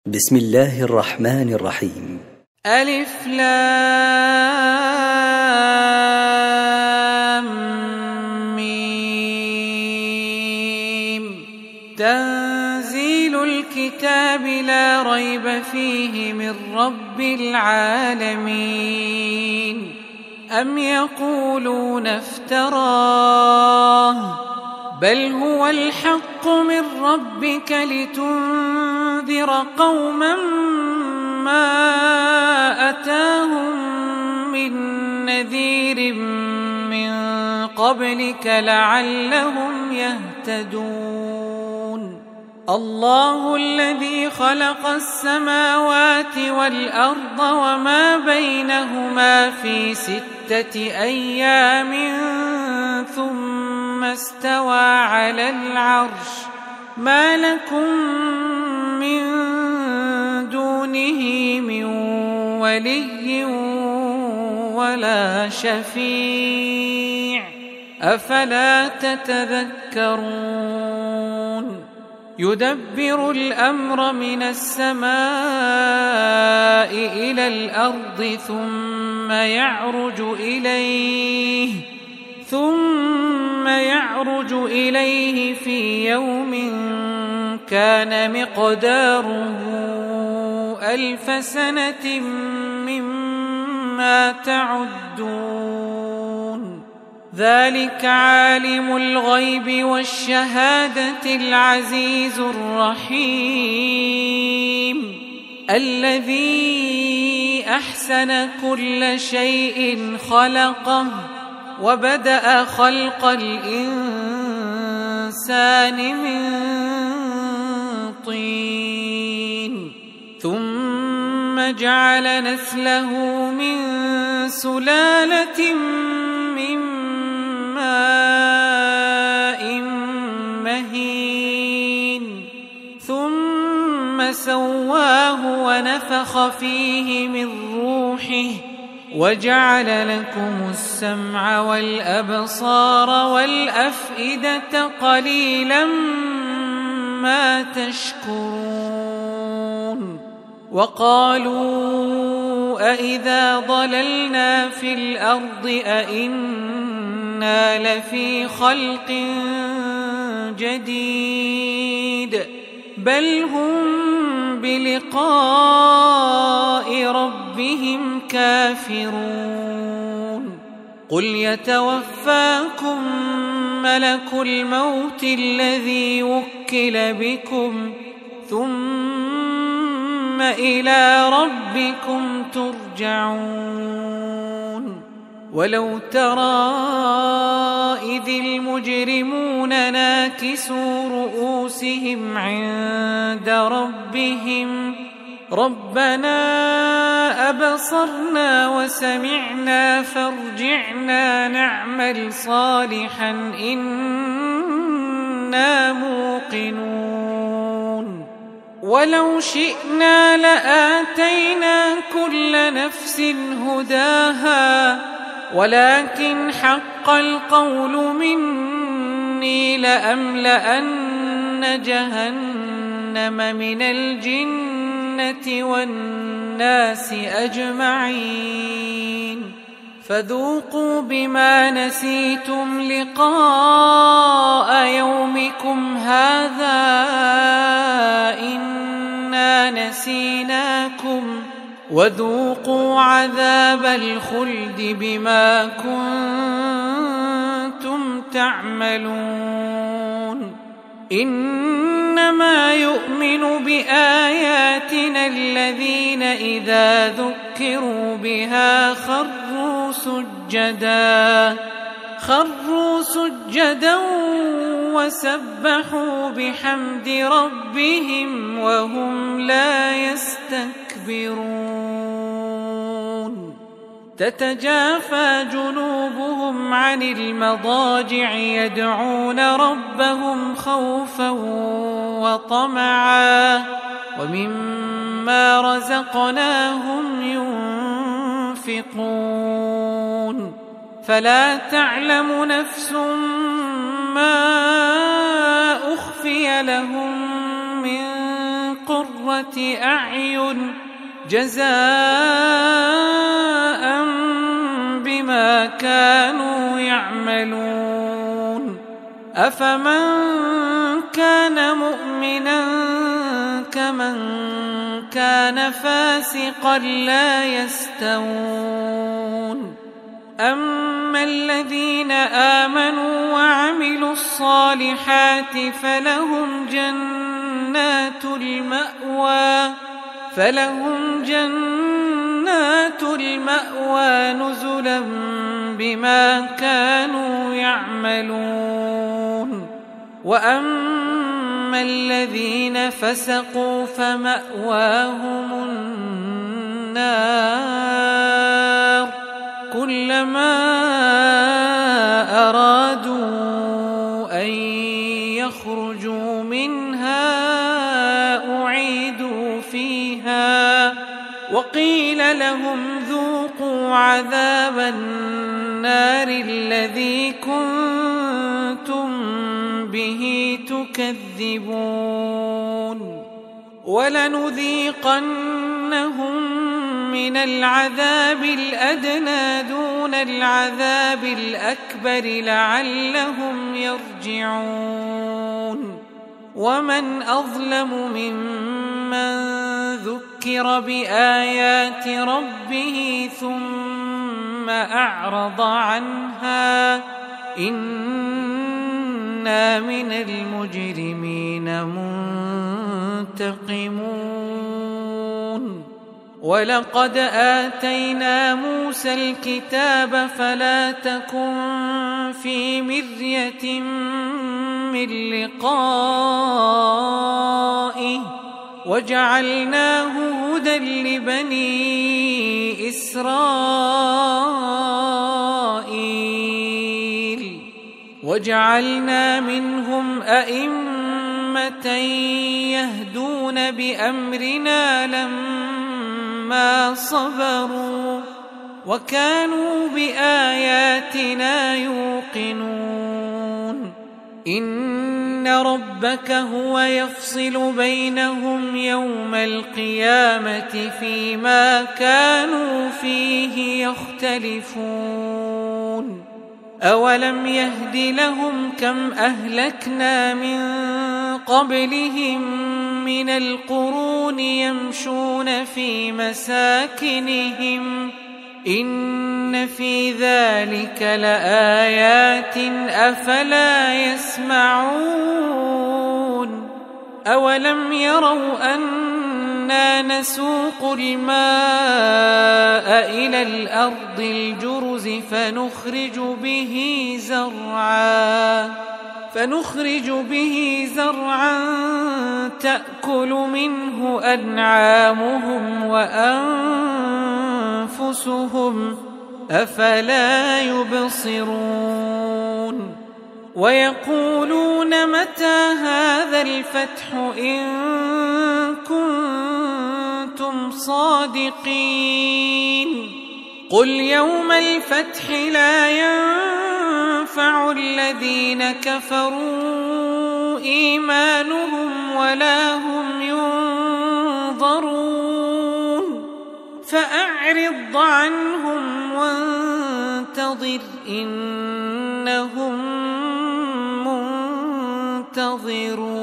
بسم الله الرحمن الرحيم. ألف لام ميم. تنزيل الكتاب لا ريب فيه من رب العالمين. أم يقولون افتراه بل هو الحق من ربك لتنذر قوما ما أتاهم من نذير من قبلك لعلهم يهتدون. الله الذي خلق السماوات والأرض وما بينهما في 6 أيام ثم استوى على العرش. ما لكم من دونه من ولي ولا شفيع أفلا تتذكرون. يدبر الأمر من السماء إلى الأرض ثم يعرج إليه في يوم كان مقداره 1000 سنة مما تعدون. ذلك عالم الغيب والشهادة العزيز الرحيم الذي أحسن كل شيء خلقه وبدأ خلق الإنسان من طين ثم جعل نسله من سلالة من ماء مهين ثم سواه ونفخ فيه من روحه وجعل لكم السمع والأبصار والأفئدة قليلا ما تشكرون. وقالوا أإذا ضللنا في الأرض أإنا لفي خلق جديد بل هم بلقاء ربهم كافرون. قل يتوفاكم ملك الموت الذي وكل بكم ثم إلى ربكم ترجعون. ولو ترى إذ المجرمون ناكسوا رؤوسهم عند ربهم ربنا أبصرنا وسمعنا فارجعنا نعمل صالحا إنا موقنون. ولو شئنا لآتينا كل نفس هداها ولكن حق القول مني لأملأن جهنم من الجنة والناس أجمعين. فذوقوا بما نسيتم لقاء يومكم هذا إنا نسيناكم وذوقوا عذاب الخلد بما كنتم تعملون. إنما يؤمن بآياتنا الذين إذا ذكروا بها خروا سجدا وسبحوا بحمد ربهم وهم لا يستكبرون. تتجافى جنوبهم عن المضاجع يدعون ربهم خوفا وطمعا ومما رزقناهم ينفقون. فلا تعلم نفس ما أخفي لهم من قرة قرة أعين جزاء بما كانوا يعملون أفمن كان مؤمنا كمن كان فاسقا لا يستوون أما الذين آمنوا وعملوا الصالحات فلهم جنات المأوى نزلا بما كانوا يعملون وأما الذين فسقوا فمأواهم النار كلما أرادوا أن يخرجوا منها أعيدوا فيها وقيل لهم ذوقوا عذاب النار الذي كنتم به تكذبون ولنذيقنهم من العذاب الأدنى دون العذاب الأكبر لعلهم يرجعون ومن أظلم ممن ذكر بآيات ربه ثم أعرض عنها إنا من المجرمين منتقمون ولقد آتينا موسى الكتاب فلا تكن في مرية من لقائه وجعلناه هدى لبني إسرائيل وجعلنا منهم أئمة يهدون بأمرنا لما صبروا وكانوا بآياتنا يوقنون إن ربك هو يفصل بينهم يوم القيامة فيما كانوا فيه يختلفون أولم يهد لهم كم أهلكنا من قبلهم من القرون يمشون في مساكنهم إن في ذلك لآيات أفلا يسمعون أولم يروا أنا نسوق الماء إلى الأرض الجرز فنخرج به زرعا تأكل منه أنعامهم وأنفسهم أفلا يبصرون ويقولون متى هذا الفتح إن كنتم صادقين قل يوم الفتح لا ينفع الذين كفروا إيمانهم ولا هم ينظرون فأعرض عنهم وانتظر إنهم منتظرون